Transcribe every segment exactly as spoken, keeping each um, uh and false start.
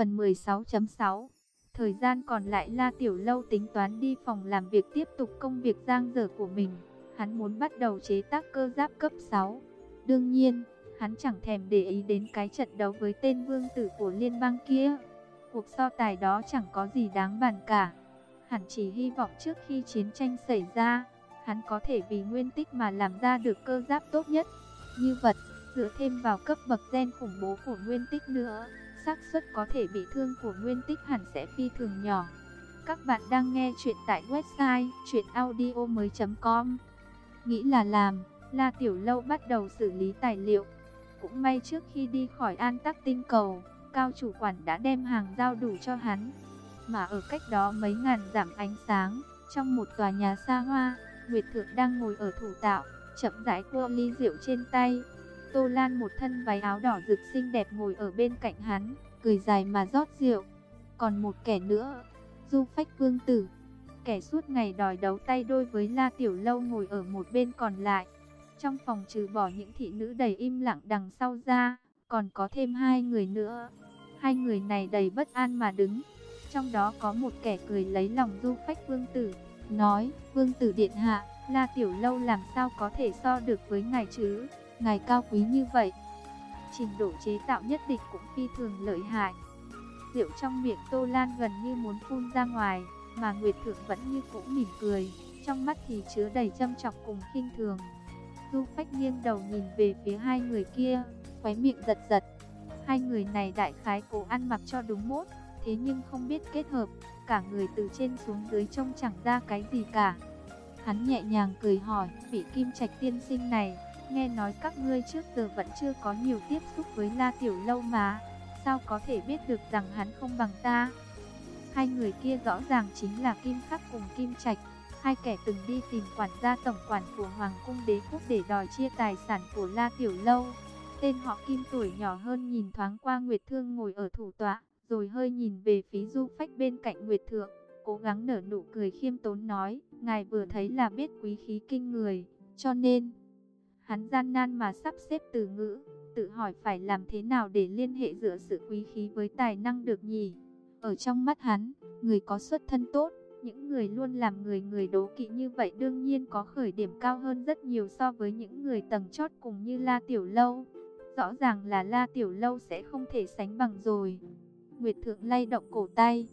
Phần mười sáu chấm sáu. Thời gian còn lại La Tiểu Lâu tính toán đi phòng làm việc tiếp tục công việc dang dở của mình. Hắn muốn bắt đầu chế tác cơ giáp cấp sáu. Đương nhiên, hắn chẳng thèm để ý đến cái trận đấu với tên vương tử của liên bang kia. Cuộc so tài đó chẳng có gì đáng bàn cả. Hắn chỉ hy vọng trước khi chiến tranh xảy ra, hắn có thể vì nguyên tích mà làm ra được cơ giáp tốt nhất. Như vậy, dựa thêm vào cấp bậc gen khủng bố của nguyên tích nữa, xác suất có thể bị thương của nguyên tích hẳn sẽ phi thường nhỏ. Các bạn đang nghe chuyện tại website truyện audio mới chấm com. Nghĩ là làm, La Tiểu Lâu bắt đầu xử lý tài liệu. Cũng may trước khi đi khỏi An Tắc tinh cầu, Cao chủ quản đã đem hàng giao đủ cho hắn. Mà ở cách đó mấy ngàn dặm ánh sáng, trong một tòa nhà xa hoa, Nguyệt Thượng đang ngồi ở thủ tạo, chậm rãi cua ly rượu trên tay. Tô Lan một thân váy áo đỏ rực xinh đẹp ngồi ở bên cạnh hắn, cười dài mà rót rượu. Còn một kẻ nữa, Du Phách Vương Tử, kẻ suốt ngày đòi đấu tay đôi với La Tiểu Lâu ngồi ở một bên còn lại. Trong phòng trừ bỏ những thị nữ đầy im lặng đằng sau ra, còn có thêm hai người nữa. Hai người này đầy bất an mà đứng. Trong đó có một kẻ cười lấy lòng Du Phách Vương Tử, nói: Vương Tử điện hạ, La Tiểu Lâu làm sao có thể so được với ngài chứ? Ngài cao quý như vậy, trình độ chế tạo nhất định cũng phi thường lợi hại. Rượu trong miệng Tô Lan gần như muốn phun ra ngoài, mà Nguyệt Thượng vẫn như cũ mỉm cười, trong mắt thì chứa đầy châm chọc cùng khinh thường. Du Phách nghiêng đầu nhìn về phía hai người kia, khóe miệng giật giật. Hai người này đại khái cố ăn mặc cho đúng mốt, thế nhưng không biết kết hợp, cả người từ trên xuống dưới trông chẳng ra cái gì cả. Hắn nhẹ nhàng cười hỏi: vị Kim Trạch tiên sinh này, nghe nói các ngươi trước giờ vẫn chưa có nhiều tiếp xúc với La Tiểu Lâu mà, sao có thể biết được rằng hắn không bằng ta? Hai người kia rõ ràng chính là Kim Khắc cùng Kim Trạch, hai kẻ từng đi tìm quản gia tổng quản của Hoàng cung Đế quốc để đòi chia tài sản của La Tiểu Lâu. Tên họ Kim tuổi nhỏ hơn nhìn thoáng qua Nguyệt Thương ngồi ở thủ tọa, rồi hơi nhìn về phía Du Phách bên cạnh Nguyệt Thượng, cố gắng nở nụ cười khiêm tốn nói: ngài vừa thấy là biết quý khí kinh người, cho nên... Hắn gian nan mà sắp xếp từ ngữ, tự hỏi phải làm thế nào để liên hệ giữa sự quý khí với tài năng được nhỉ? Ở trong mắt hắn, người có xuất thân tốt, những người luôn làm người người đố kỵ như vậy đương nhiên có khởi điểm cao hơn rất nhiều so với những người tầng chót cùng như La Tiểu Lâu. Rõ ràng là La Tiểu Lâu sẽ không thể sánh bằng rồi. Nguyệt Thượng lay động cổ tay,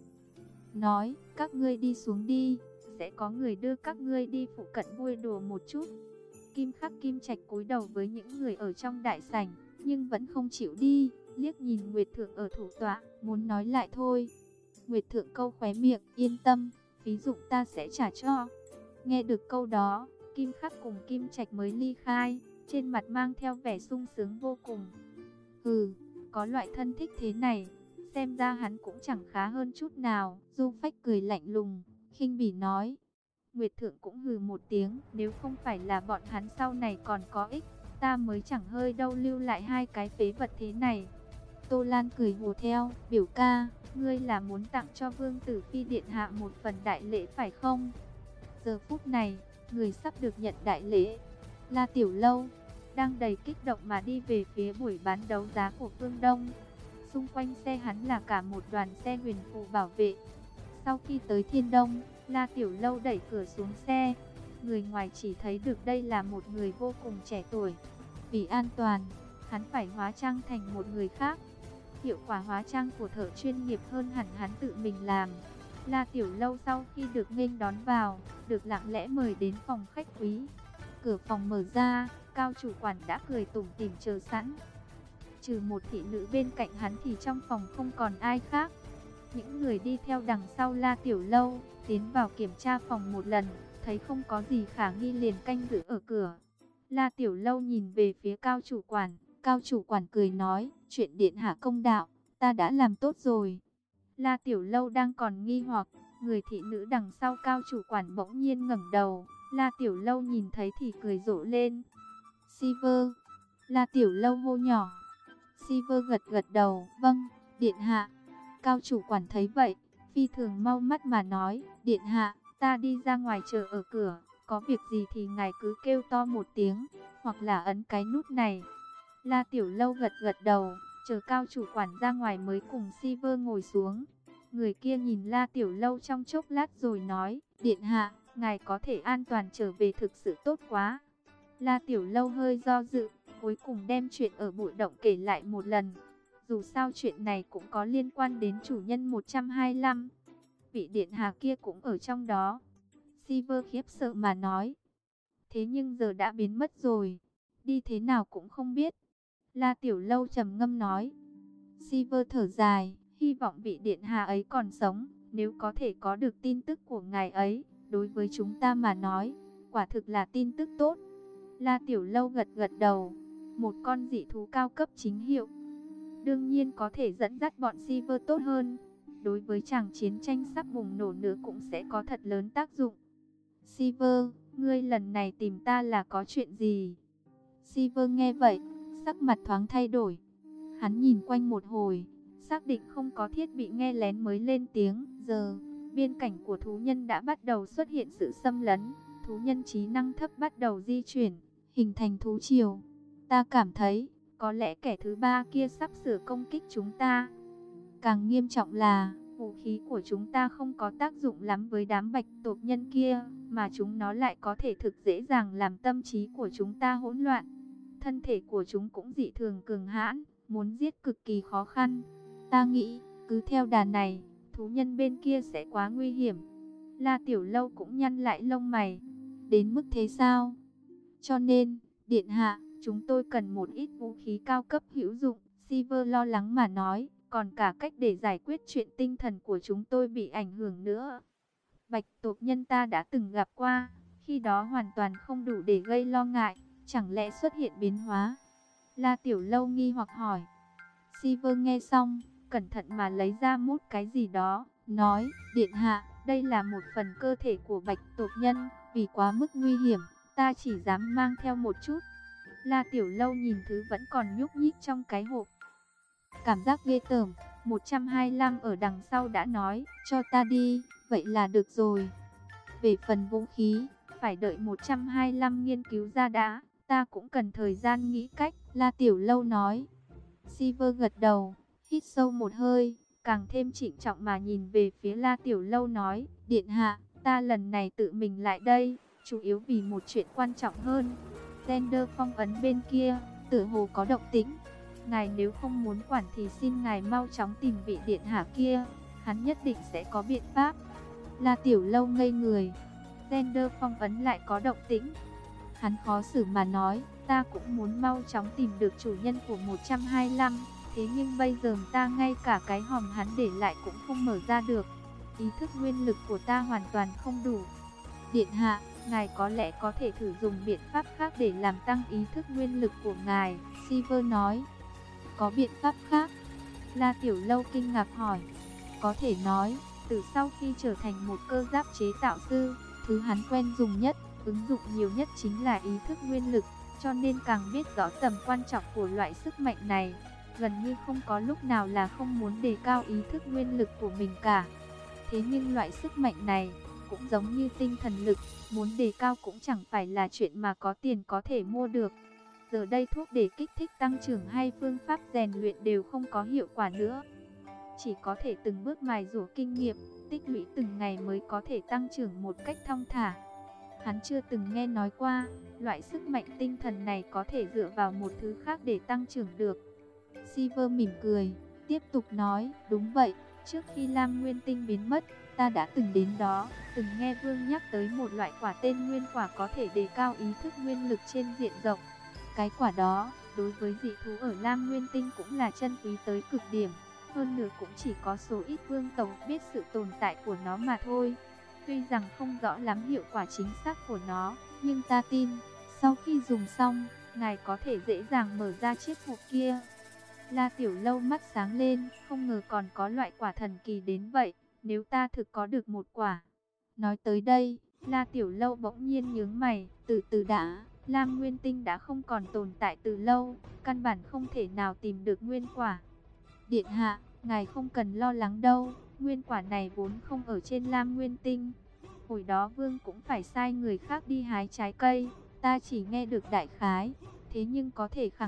nói: các ngươi đi xuống đi, sẽ có người đưa các ngươi đi phụ cận vui đùa một chút. Kim Khắc Kim Trạch cúi đầu với những người ở trong đại sảnh, nhưng vẫn không chịu đi, liếc nhìn Nguyệt Thượng ở thủ tọa, muốn nói lại thôi. Nguyệt Thượng câu khóe miệng: yên tâm, phí dụng ta sẽ trả cho. Nghe được câu đó, Kim Khắc cùng Kim Trạch mới ly khai, trên mặt mang theo vẻ sung sướng vô cùng. Hừ, có loại thân thích thế này, xem ra hắn cũng chẳng khá hơn chút nào. Du Phách cười lạnh lùng, khinh bỉ nói. Nguyệt Thượng cũng hừ một tiếng, nếu không phải là bọn hắn sau này còn có ích, ta mới chẳng hơi đâu lưu lại hai cái phế vật thế này. Tô Lan cười hùa theo: biểu ca, ngươi là muốn tặng cho Vương Tử Phi điện hạ một phần đại lễ phải không? Giờ phút này, người sắp được nhận đại lễ, La Tiểu Lâu, đang đầy kích động mà đi về phía buổi bán đấu giá của Phương Đông. Xung quanh xe hắn là cả một đoàn xe huyền phù bảo vệ. Sau khi tới Thiên Đông, La Tiểu Lâu đẩy cửa xuống xe. Người ngoài chỉ thấy được đây là một người vô cùng trẻ tuổi. Vì an toàn, hắn phải hóa trang thành một người khác. Hiệu quả hóa trang của thợ chuyên nghiệp hơn hẳn hắn tự mình làm. La Tiểu Lâu sau khi được nghênh đón vào, được lặng lẽ mời đến phòng khách quý. Cửa phòng mở ra, Cao chủ quản đã cười tủm tỉm chờ sẵn. Trừ một thị nữ bên cạnh hắn thì trong phòng không còn ai khác. Những người đi theo đằng sau La Tiểu Lâu tiến vào kiểm tra phòng một lần, thấy không có gì khả nghi liền canh giữ ở cửa. La Tiểu Lâu nhìn về phía Cao chủ quản, Cao chủ quản cười nói: chuyện điện hạ công đạo, ta đã làm tốt rồi. La Tiểu Lâu đang còn nghi hoặc, người thị nữ đằng sau Cao chủ quản bỗng nhiên ngẩng đầu. La Tiểu Lâu nhìn thấy thì cười rộ lên. Silver. La Tiểu Lâu hô nhỏ. Silver gật gật đầu, vâng, điện hạ. Cao chủ quản thấy vậy, phi thường mau mắt mà nói: điện hạ, ta đi ra ngoài chờ ở cửa, có việc gì thì ngài cứ kêu to một tiếng, hoặc là ấn cái nút này. La Tiểu Lâu gật gật đầu, Chờ Cao chủ quản ra ngoài mới cùng Silver ngồi xuống. Người kia nhìn La Tiểu Lâu trong chốc lát rồi nói, điện hạ, ngài có thể an toàn trở về thực sự tốt quá. La Tiểu Lâu hơi do dự, cuối cùng đem chuyện ở bụi động kể lại một lần. Dù sao chuyện này cũng có liên quan đến chủ nhân một trăm hai mươi lăm. Vị điện hạ kia cũng ở trong đó. Silver khiếp sợ mà nói, thế nhưng giờ đã biến mất rồi, đi thế nào cũng không biết. La Tiểu Lâu trầm ngâm nói. Silver thở dài, hy vọng vị điện hạ ấy còn sống, nếu có thể có được tin tức của ngài ấy, đối với chúng ta mà nói, quả thực là tin tức tốt. La Tiểu Lâu gật gật đầu, một con dị thú cao cấp chính hiệu, đương nhiên có thể dẫn dắt bọn Silver tốt hơn, đối với chàng chiến tranh sắp bùng nổ nữa cũng sẽ có thật lớn tác dụng. Silver, ngươi lần này tìm ta là có chuyện gì? Silver nghe vậy, sắc mặt thoáng thay đổi. Hắn nhìn quanh một hồi, xác định không có thiết bị nghe lén mới lên tiếng. Giờ, biên cảnh của thú nhân đã bắt đầu xuất hiện sự xâm lấn. Thú nhân trí năng thấp bắt đầu di chuyển, hình thành thú triều. Ta cảm thấy, có lẽ kẻ thứ ba kia sắp sửa công kích chúng ta. Càng nghiêm trọng là, vũ khí của chúng ta không có tác dụng lắm với đám bạch tộc nhân kia, mà chúng nó lại có thể thực dễ dàng làm tâm trí của chúng ta hỗn loạn. Thân thể của chúng cũng dị thường cường hãn, muốn giết cực kỳ khó khăn. Ta nghĩ, cứ theo đà này, thú nhân bên kia sẽ quá nguy hiểm. La Tiểu Lâu cũng nhăn lại lông mày. Đến mức thế sao? Cho nên, điện hạ, chúng tôi cần một ít vũ khí cao cấp hữu dụng. Silver lo lắng mà nói, còn cả cách để giải quyết chuyện tinh thần của chúng tôi bị ảnh hưởng nữa. Bạch tộc nhân ta đã từng gặp qua, khi đó hoàn toàn không đủ để gây lo ngại, chẳng lẽ xuất hiện biến hóa? La Tiểu Lâu nghi hoặc hỏi. Silver nghe xong, cẩn thận mà lấy ra một cái gì đó, nói, điện hạ, đây là một phần cơ thể của bạch tộc nhân, vì quá mức nguy hiểm, ta chỉ dám mang theo một chút. La Tiểu Lâu nhìn thứ vẫn còn nhúc nhích trong cái hộp. Cảm giác ghê tởm, một trăm hai mươi lăm ở đằng sau đã nói, cho ta đi, vậy là được rồi. Về phần vũ khí, phải đợi một trăm hai mươi lăm nghiên cứu ra đã, ta cũng cần thời gian nghĩ cách, La Tiểu Lâu nói. Silver gật đầu, hít sâu một hơi, càng thêm trịnh trọng mà nhìn về phía La Tiểu Lâu nói, điện hạ, ta lần này tự mình lại đây, chủ yếu vì một chuyện quan trọng hơn. Tender phong ấn bên kia, tựa hồ có động tĩnh. Ngài nếu không muốn quản thì xin ngài mau chóng tìm vị điện hạ kia, hắn nhất định sẽ có biện pháp. La Tiểu Lâu ngây người, Tender phong ấn lại có động tĩnh. Hắn khó xử mà nói, ta cũng muốn mau chóng tìm được chủ nhân của một trăm hai mươi lăm, thế nhưng bây giờ ta ngay cả cái hòm hắn để lại cũng không mở ra được. Ý thức nguyên lực của ta hoàn toàn không đủ. Điện hạ, ngài có lẽ có thể thử dùng biện pháp khác để làm tăng ý thức nguyên lực của ngài, Silver nói. Có biện pháp khác? La Tiểu Lâu kinh ngạc hỏi. Có thể nói, từ sau khi trở thành một cơ giáp chế tạo sư, thứ hắn quen dùng nhất, ứng dụng nhiều nhất chính là ý thức nguyên lực, cho nên càng biết rõ tầm quan trọng của loại sức mạnh này, gần như không có lúc nào là không muốn đề cao ý thức nguyên lực của mình cả. Thế nhưng loại sức mạnh này, cũng giống như tinh thần lực, muốn đề cao cũng chẳng phải là chuyện mà có tiền có thể mua được. Giờ đây thuốc để kích thích tăng trưởng hay phương pháp rèn luyện đều không có hiệu quả nữa. Chỉ có thể từng bước mài dũa kinh nghiệm, tích lũy từng ngày mới có thể tăng trưởng một cách thong thả. Hắn chưa từng nghe nói qua, loại sức mạnh tinh thần này có thể dựa vào một thứ khác để tăng trưởng được. Silver mỉm cười, tiếp tục nói, đúng vậy, trước khi Lam Nguyên Tinh biến mất, ta đã từng đến đó, từng nghe Vương nhắc tới một loại quả tên nguyên quả có thể đề cao ý thức nguyên lực trên diện rộng. Cái quả đó, đối với dị thú ở Lam Nguyên Tinh cũng là chân quý tới cực điểm, hơn nữa cũng chỉ có số ít vương tộc biết sự tồn tại của nó mà thôi. Tuy rằng không rõ lắm hiệu quả chính xác của nó, nhưng ta tin, sau khi dùng xong, ngài có thể dễ dàng mở ra chiếc hộp kia. La Tiểu Lâu mắt sáng lên, không ngờ còn có loại quả thần kỳ đến vậy, nếu ta thực có được một quả. Nói tới đây, La Tiểu Lâu bỗng nhiên nhướng mày, từ từ đã, Lam Nguyên Tinh đã không còn tồn tại từ lâu, căn bản không thể nào tìm được nguyên quả. Điện hạ, ngài không cần lo lắng đâu, nguyên quả này vốn không ở trên Lam Nguyên Tinh. Hồi đó Vương cũng phải sai người khác đi hái trái cây, ta chỉ nghe được đại khái, thế nhưng có thể khẳng định,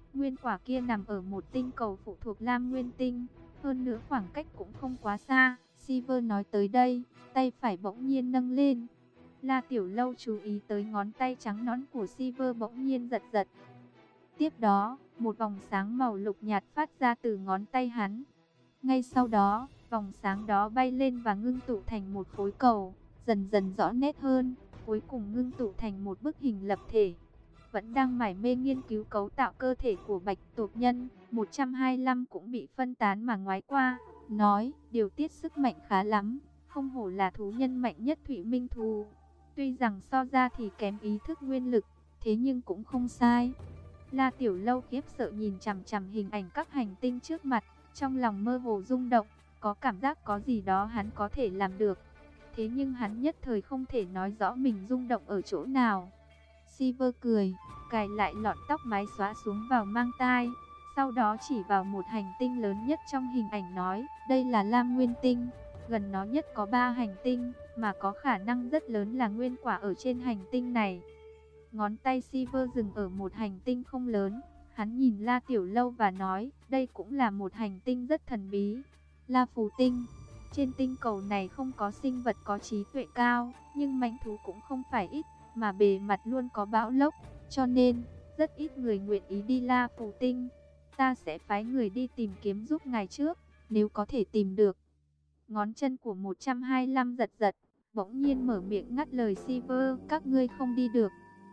Nguyên quả kia nằm ở một tinh cầu phụ thuộc Lam Nguyên tinh, hơn nữa khoảng cách cũng không quá xa. Silver nói tới đây, tay phải bỗng nhiên nâng lên. La Tiểu Lâu chú ý tới ngón tay trắng nõn của Silver bỗng nhiên giật giật. Tiếp đó, một vòng sáng màu lục nhạt phát ra từ ngón tay hắn. Ngay sau đó, vòng sáng đó bay lên và ngưng tụ thành một khối cầu, dần dần rõ nét hơn, cuối cùng ngưng tụ thành một bức hình lập thể. Vẫn đang mải mê nghiên cứu cấu tạo cơ thể của bạch tuộc nhân, một trăm hai mươi lăm cũng bị phân tán mà ngoái qua, nói, điều tiết sức mạnh khá lắm, không hổ là thú nhân mạnh nhất Thụy Minh thú. Tuy rằng so ra thì kém ý thức nguyên lực, thế nhưng cũng không sai. La Tiểu Lâu khiếp sợ nhìn chằm chằm hình ảnh các hành tinh trước mặt, trong lòng mơ hồ rung động, có cảm giác có gì đó hắn có thể làm được. Thế nhưng hắn nhất thời không thể nói rõ mình rung động ở chỗ nào. Silver cười, cài lại lọn tóc mái xóa xuống vào mang tai, sau đó chỉ vào một hành tinh lớn nhất trong hình ảnh nói, đây là Lam Nguyên tinh, gần nó nhất có ba hành tinh, mà có khả năng rất lớn là nguyên quả ở trên hành tinh này. Ngón tay Silver dừng ở một hành tinh không lớn, hắn nhìn La Tiểu Lâu và nói, đây cũng là một hành tinh rất thần bí, La Phù tinh. Trên tinh cầu này không có sinh vật có trí tuệ cao, nhưng mãnh thú cũng không phải ít, mà bề mặt luôn có bão lốc, cho nên rất ít người nguyện ý đi La Phù tinh. Ta sẽ phái người đi tìm kiếm giúp ngài trước, nếu có thể tìm được. Ngón chân của một trăm hai mươi lăm giật giật, bỗng nhiên mở miệng ngắt lời Silver, các ngươi không đi được.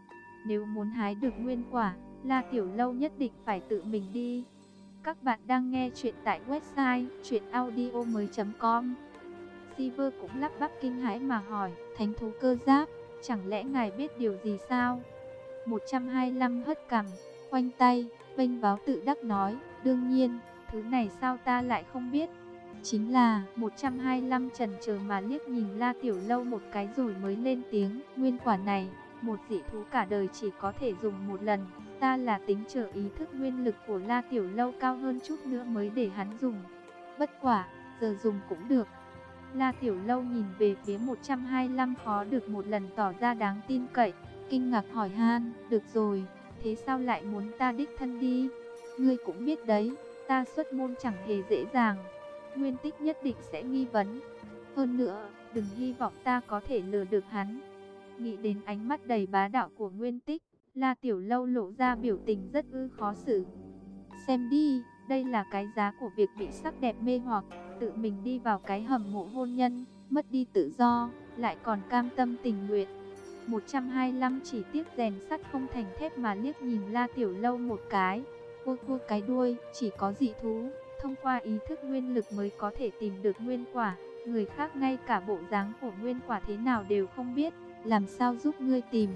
Nếu muốn hái được nguyên quả, La Tiểu Lâu nhất định phải tự mình đi. Các bạn đang nghe chuyện tại website truyện audio mới chấm com. Silver cũng lắp bắp kinh hãi mà hỏi, thánh thú cơ giáp, chẳng lẽ ngài biết điều gì sao? một trăm hai mươi lăm hất cằm, khoanh tay, vênh váo tự đắc nói, đương nhiên, thứ này sao ta lại không biết. Chính là, một trăm hai mươi lăm chần chờ mà liếc nhìn La Tiểu Lâu một cái rồi mới lên tiếng, nguyên quả này, một dị thú cả đời chỉ có thể dùng một lần. Ta là tính chờ ý thức nguyên lực của La Tiểu Lâu cao hơn chút nữa mới để hắn dùng. Bất quả, giờ dùng cũng được. La Tiểu Lâu nhìn về phía một trăm hai mươi lăm khó được một lần tỏ ra đáng tin cậy, kinh ngạc hỏi han, được rồi, thế sao lại muốn ta đích thân đi? Ngươi cũng biết đấy, ta xuất môn chẳng hề dễ dàng. Nguyên Tích nhất định sẽ nghi vấn. Hơn nữa, đừng hy vọng ta có thể lừa được hắn. Nghĩ đến ánh mắt đầy bá đạo của Nguyên Tích, La Tiểu Lâu lộ ra biểu tình rất ư khó xử. Xem đi, đây là cái giá của việc bị sắc đẹp mê hoặc, tự mình đi vào cái hầm mộ hôn nhân, mất đi tự do, lại còn cam tâm tình nguyện. một trăm hai mươi lăm chỉ tiếc rèn sắt không thành thép mà liếc nhìn La Tiểu Lâu một cái. Cô cua cái đuôi, chỉ có dị thú, thông qua ý thức nguyên lực mới có thể tìm được nguyên quả. Người khác ngay cả bộ dáng của nguyên quả thế nào đều không biết, làm sao giúp ngươi tìm.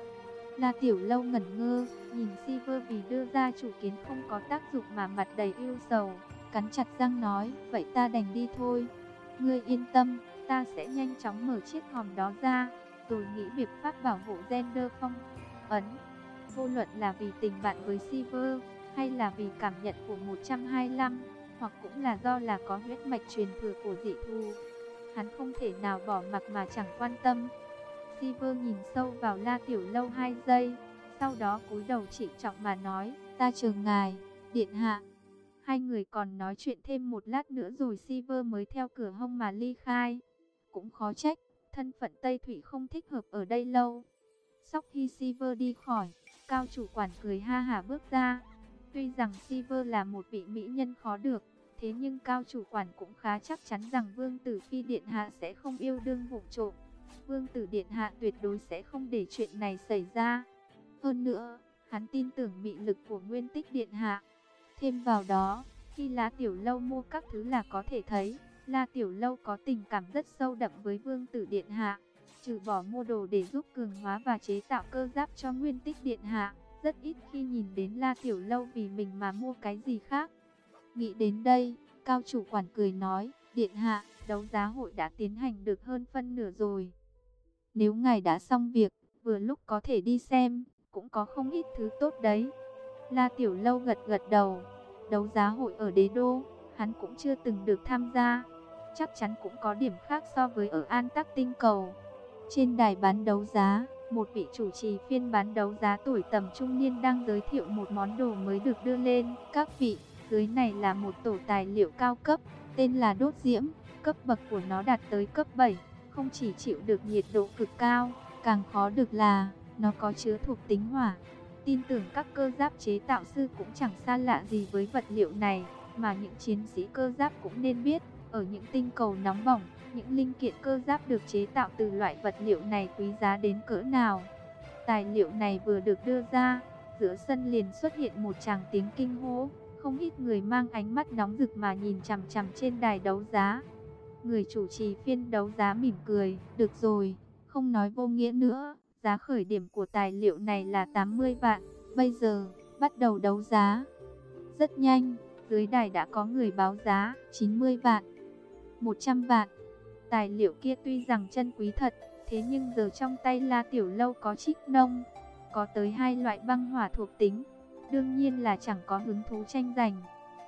La Tiểu Lâu ngẩn ngơ, nhìn Silver vì đưa ra chủ kiến không có tác dụng mà mặt đầy ưu sầu, cắn chặt răng nói, vậy ta đành đi thôi. Ngươi yên tâm, ta sẽ nhanh chóng mở chiếc hòm đó ra, rồi nghĩ việc pháp bảo hộ Gender phong ấn. Vô luận là vì tình bạn với Silver, hay là vì cảm nhận của một trăm hai mươi lăm, hoặc cũng là do là có huyết mạch truyền thừa của dị thú, hắn không thể nào bỏ mặc mà chẳng quan tâm. Silver nhìn sâu vào La Tiểu Lâu hai giây, sau đó cúi đầu trịnh trọng mà nói, ta chờ ngài, điện hạ. Hai người còn nói chuyện thêm một lát nữa rồi Silver mới theo cửa hông mà ly khai. Cũng khó trách, thân phận Tây Thủy không thích hợp ở đây lâu. Sau khi Silver đi khỏi, cao chủ quản cười ha hả bước ra. Tuy rằng Silver là một vị mỹ nhân khó được, thế nhưng cao chủ quản cũng khá chắc chắn rằng Vương Tử Phi điện hạ sẽ không yêu đương vụng trộm. Vương Tử điện hạ tuyệt đối sẽ không để chuyện này xảy ra. Hơn nữa, hắn tin tưởng mị lực của Nguyên Tích điện hạ. Thêm vào đó, khi La Tiểu Lâu mua các thứ là có thể thấy, La Tiểu Lâu có tình cảm rất sâu đậm với Vương Tử điện hạ. Trừ bỏ mua đồ để giúp cường hóa và chế tạo cơ giáp cho Nguyên Tích điện hạ, rất ít khi nhìn đến La Tiểu Lâu vì mình mà mua cái gì khác. Nghĩ đến đây, cao chủ quản cười nói, điện hạ, đấu giá hội đã tiến hành được hơn phân nửa rồi. Nếu ngài đã xong việc, vừa lúc có thể đi xem, cũng có không ít thứ tốt đấy. La Tiểu Lâu gật gật đầu, đấu giá hội ở Đế Đô, hắn cũng chưa từng được tham gia. Chắc chắn cũng có điểm khác so với ở An Tắc tinh cầu. Trên đài bán đấu giá, một vị chủ trì phiên bán đấu giá tuổi tầm trung niên đang giới thiệu một món đồ mới được đưa lên. Các vị, dưới này là một tổ tài liệu cao cấp, tên là đốt diễm, cấp bậc của nó đạt tới cấp bảy, không chỉ chịu được nhiệt độ cực cao, càng khó được là nó có chứa thuộc tính hỏa. Tin tưởng các cơ giáp chế tạo sư cũng chẳng xa lạ gì với vật liệu này, mà những chiến sĩ cơ giáp cũng nên biết, ở những tinh cầu nóng bỏng, những linh kiện cơ giáp được chế tạo từ loại vật liệu này quý giá đến cỡ nào. Tài liệu này vừa được đưa ra, giữa sân liền xuất hiện một tràng tiếng kinh hô, không ít người mang ánh mắt nóng rực mà nhìn chằm chằm trên đài đấu giá. Người chủ trì phiên đấu giá mỉm cười, được rồi, không nói vô nghĩa nữa, giá khởi điểm của tài liệu này là tám mươi vạn, bây giờ, bắt đầu đấu giá. Rất nhanh, dưới đài đã có người báo giá, chín mươi vạn, một trăm vạn. Tài liệu kia tuy rằng chân quý thật, thế nhưng giờ trong tay La Tiểu Lâu có trích nông, có tới hai loại băng hỏa thuộc tính, đương nhiên là chẳng có hứng thú tranh giành.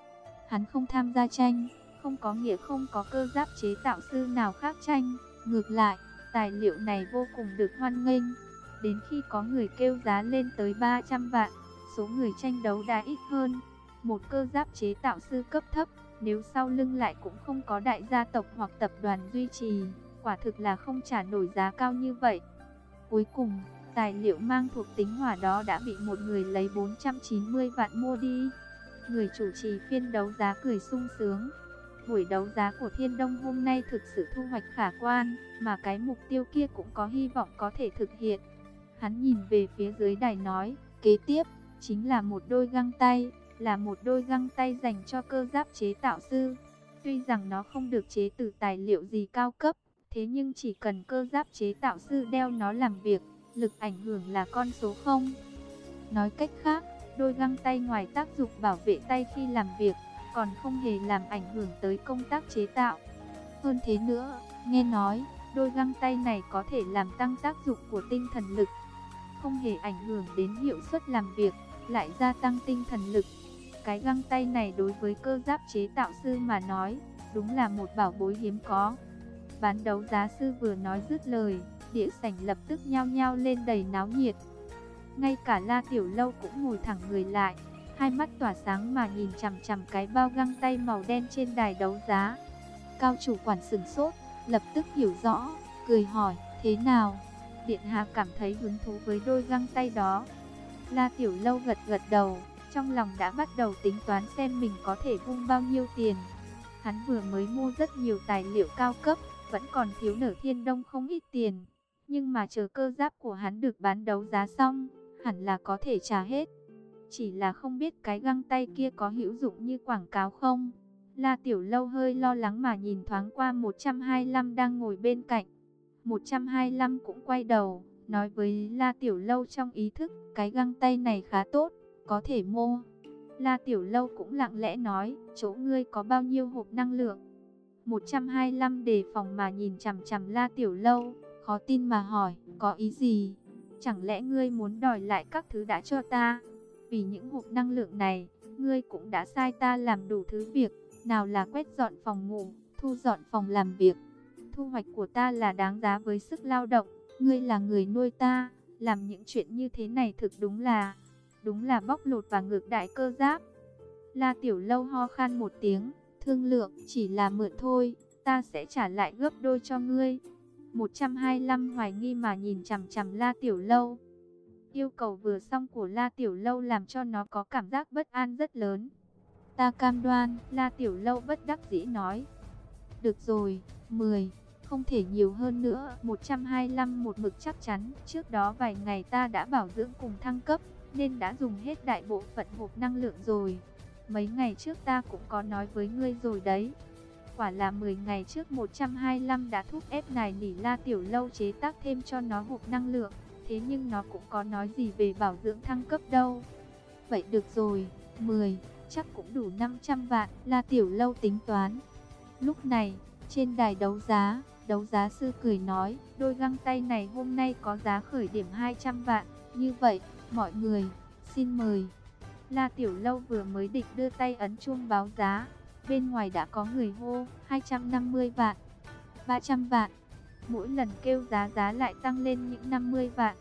Hắn không tham gia tranh, không có nghĩa không có cơ giáp chế tạo sư nào khác tranh, ngược lại, tài liệu này vô cùng được hoan nghênh. Đến khi có người kêu giá lên tới ba trăm vạn, số người tranh đấu đã ít hơn. Một cơ giáp chế tạo sư cấp thấp, nếu sau lưng lại cũng không có đại gia tộc hoặc tập đoàn duy trì, quả thực là không trả nổi giá cao như vậy. Cuối cùng, tài liệu mang thuộc tính hỏa đó đã bị một người lấy bốn trăm chín mươi vạn mua đi. Người chủ trì phiên đấu giá cười sung sướng. Buổi đấu giá của Thiên Đông hôm nay thực sự thu hoạch khả quan, mà cái mục tiêu kia cũng có hy vọng có thể thực hiện. Hắn nhìn về phía dưới đài nói, kế tiếp, chính là một đôi găng tay, là một đôi găng tay dành cho cơ giáp chế tạo sư. Tuy rằng nó không được chế từ tài liệu gì cao cấp, thế nhưng chỉ cần cơ giáp chế tạo sư đeo nó làm việc, lực ảnh hưởng là con số không. Nói cách khác, đôi găng tay ngoài tác dụng bảo vệ tay khi làm việc, còn không hề làm ảnh hưởng tới công tác chế tạo. Hơn thế nữa, nghe nói, đôi găng tay này có thể làm tăng tác dụng của tinh thần lực, không hề ảnh hưởng đến hiệu suất làm việc, lại gia tăng tinh thần lực. Cái găng tay này đối với cơ giáp chế tạo sư mà nói, đúng là một bảo bối hiếm có. Bán đấu giá sư vừa nói dứt lời, địa sảnh lập tức nhao nhao lên đầy náo nhiệt. Ngay cả La Tiểu Lâu cũng ngồi thẳng người lại, hai mắt tỏa sáng mà nhìn chằm chằm cái bao găng tay màu đen trên đài đấu giá. Cao chủ quản sửng sốt, lập tức hiểu rõ, cười hỏi, thế nào? Điện hạ cảm thấy hứng thú với đôi găng tay đó. La Tiểu Lâu gật gật đầu, trong lòng đã bắt đầu tính toán xem mình có thể vung bao nhiêu tiền. Hắn vừa mới mua rất nhiều tài liệu cao cấp, vẫn còn thiếu nợ Thiên Đông không ít tiền. Nhưng mà chờ cơ giáp của hắn được bán đấu giá xong, hẳn là có thể trả hết. Chỉ là không biết cái găng tay kia có hữu dụng như quảng cáo không? La Tiểu Lâu hơi lo lắng mà nhìn thoáng qua một trăm hai mươi lăm đang ngồi bên cạnh. một trăm hai mươi lăm cũng quay đầu, nói với La Tiểu Lâu trong ý thức, cái găng tay này khá tốt, có thể mua. La Tiểu Lâu cũng lặng lẽ nói, chỗ ngươi có bao nhiêu hộp năng lượng? một trăm hai mươi lăm đề phòng mà nhìn chằm chằm La Tiểu Lâu, khó tin mà hỏi, có ý gì? Chẳng lẽ ngươi muốn đòi lại các thứ đã cho ta? Vì những hộp năng lượng này, ngươi cũng đã sai ta làm đủ thứ việc, nào là quét dọn phòng ngủ, thu dọn phòng làm việc. Thu hoạch của ta là đáng giá với sức lao động, ngươi là người nuôi ta, làm những chuyện như thế này thực đúng là, đúng là bóc lột và ngược đãi cơ giáp. La Tiểu Lâu ho khan một tiếng, thương lượng, chỉ là mượn thôi, ta sẽ trả lại gấp đôi cho ngươi. một trăm hai mươi lăm hoài nghi mà nhìn chằm chằm La Tiểu Lâu. Yêu cầu vừa xong của La Tiểu Lâu làm cho nó có cảm giác bất an rất lớn. Ta cam đoan, La Tiểu Lâu bất đắc dĩ nói. Được rồi, mười, không thể nhiều hơn nữa. một trăm hai mươi lăm một mực chắc chắn. Trước đó vài ngày ta đã bảo dưỡng cùng thăng cấp, nên đã dùng hết đại bộ phận hộp năng lượng rồi. Mấy ngày trước ta cũng có nói với ngươi rồi đấy. Quả là mười ngày trước một trăm hai mươi lăm đã thúc ép nài nỉ La Tiểu Lâu chế tác thêm cho nó hộp năng lượng. Thế nhưng nó cũng có nói gì về bảo dưỡng thăng cấp đâu. Vậy được rồi, mười, chắc cũng đủ năm trăm vạn, La Tiểu Lâu tính toán. Lúc này, trên đài đấu giá, đấu giá sư cười nói, đôi găng tay này hôm nay có giá khởi điểm hai trăm vạn. Như vậy, mọi người, xin mời. La Tiểu Lâu vừa mới định đưa tay ấn chuông báo giá, bên ngoài đã có người hô, hai trăm năm mươi vạn, ba trăm vạn. Mỗi lần kêu giá giá lại tăng lên những năm mươi vạn.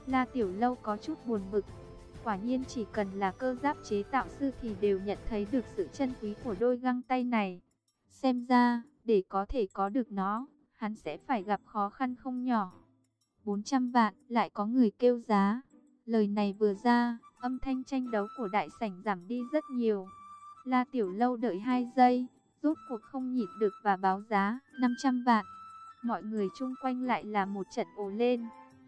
La Tiểu Lâu có chút buồn bực. Quả nhiên chỉ cần là cơ giáp chế tạo sư thì đều nhận thấy được sự chân quý của đôi găng tay này. Xem ra, để có thể có được nó, hắn sẽ phải gặp khó khăn không nhỏ. bốn trăm vạn, lại có người kêu giá. Lời này vừa ra, âm thanh tranh đấu của đại sảnh giảm đi rất nhiều. La Tiểu Lâu đợi hai giây, rốt cuộc không nhịn được và báo giá, năm trăm vạn. Mọi người chung quanh lại là một trận ồ lên.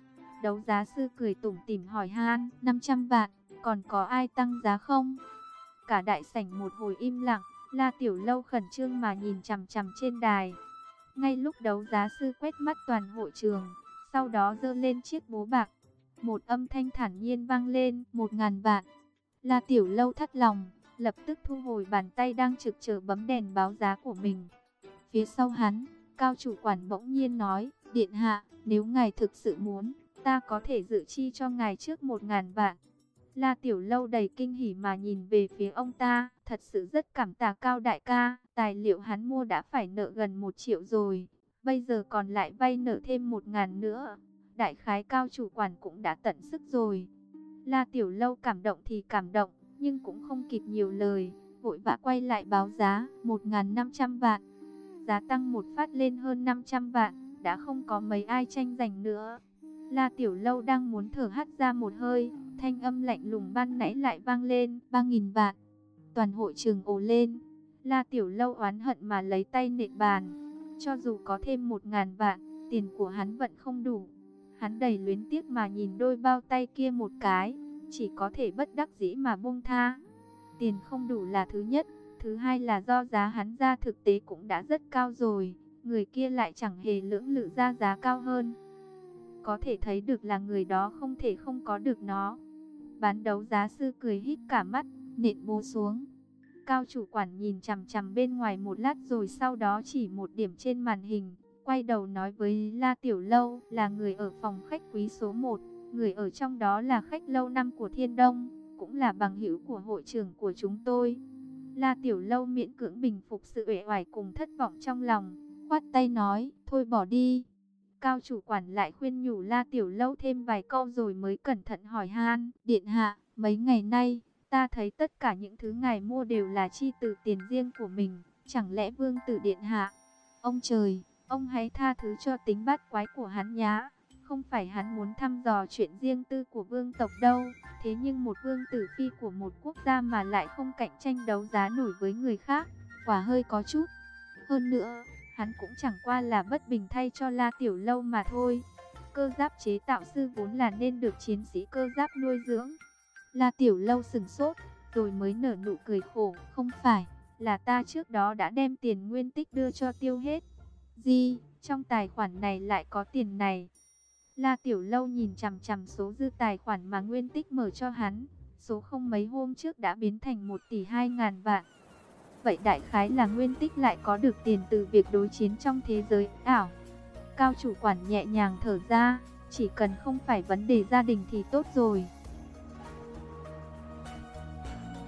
Đấu giá sư cười tủm tỉm hỏi han, năm trăm vạn, còn có ai tăng giá không? Cả đại sảnh một hồi im lặng, La Tiểu Lâu khẩn trương mà nhìn chằm chằm trên đài. Ngay lúc đấu giá sư quét mắt toàn hội trường, sau đó giơ lên chiếc búa bạc. Một âm thanh thản nhiên vang lên, một ngàn vạn. La Tiểu Lâu thắt lòng, lập tức thu hồi bàn tay đang trực chờ bấm đèn báo giá của mình. Phía sau hắn, cao chủ quản bỗng nhiên nói, điện hạ, nếu ngài thực sự muốn, ta có thể dự chi cho ngài trước một ngàn vạn. La Tiểu Lâu đầy kinh hỉ mà nhìn về phía ông ta, thật sự rất cảm tạ Cao đại ca, tài liệu hắn mua đã phải nợ gần một triệu rồi, bây giờ còn lại vay nợ thêm một ngàn nữa. Đại khái Cao chủ quản cũng đã tận sức rồi. La Tiểu Lâu cảm động thì cảm động, nhưng cũng không kịp nhiều lời, vội vã quay lại báo giá, một ngàn năm trăm vạn. Giá tăng một phát lên hơn năm trăm vạn, đã không có mấy ai tranh giành nữa. La Tiểu Lâu đang muốn thở hắt ra một hơi, thanh âm lạnh lùng ban nãy lại vang lên, ba nghìn vạn. Toàn hội trường ồ lên. La Tiểu Lâu oán hận mà lấy tay nện bàn. Cho dù có thêm một ngàn vạn, tiền của hắn vẫn không đủ. Hắn đầy luyến tiếc mà nhìn đôi bao tay kia một cái, chỉ có thể bất đắc dĩ mà buông tha. Tiền không đủ là thứ nhất, thứ hai là do giá hắn ra thực tế cũng đã rất cao rồi, người kia lại chẳng hề lưỡng lự ra giá cao hơn. Có thể thấy được là người đó không thể không có được nó. Bán đấu giá sư cười híp cả mắt, nện búa xuống. Cao chủ quản nhìn chằm chằm bên ngoài một lát rồi sau đó chỉ một điểm trên màn hình, quay đầu nói với La Tiểu Lâu là người ở phòng khách quý số một, người ở trong đó là khách lâu năm của Thiên Đông, cũng là bằng hữu của hội trưởng của chúng tôi. La Tiểu Lâu miễn cưỡng bình phục sự uể oải cùng thất vọng trong lòng, khoát tay nói, thôi bỏ đi. Cao chủ quản lại khuyên nhủ La Tiểu Lâu thêm vài câu rồi mới cẩn thận hỏi han, điện hạ, mấy ngày nay, ta thấy tất cả những thứ ngài mua đều là chi từ tiền riêng của mình, chẳng lẽ vương tử điện hạ? Ông trời, ông hãy tha thứ cho tính bát quái của hắn nhá, không phải hắn muốn thăm dò chuyện riêng tư của vương tộc đâu, thế nhưng một vương tử phi của một quốc gia mà lại không cạnh tranh đấu giá nổi với người khác, quả hơi có chút. Hơn nữa, hắn cũng chẳng qua là bất bình thay cho La Tiểu Lâu mà thôi. Cơ giáp chế tạo sư vốn là nên được chiến sĩ cơ giáp nuôi dưỡng. La Tiểu Lâu sừng sốt, rồi mới nở nụ cười khổ, không phải, là ta trước đó đã đem tiền nguyên tích đưa cho tiêu hết. Gì, trong tài khoản này lại có tiền này? La Tiểu Lâu nhìn chằm chằm số dư tài khoản mà nguyên tích mở cho hắn, số không mấy hôm trước đã biến thành một tỷ hai ngàn vạn. Vậy đại khái là nguyên tích lại có được tiền từ việc đối chiến trong thế giới ảo. Cao chủ quản nhẹ nhàng thở ra, chỉ cần không phải vấn đề gia đình thì tốt rồi.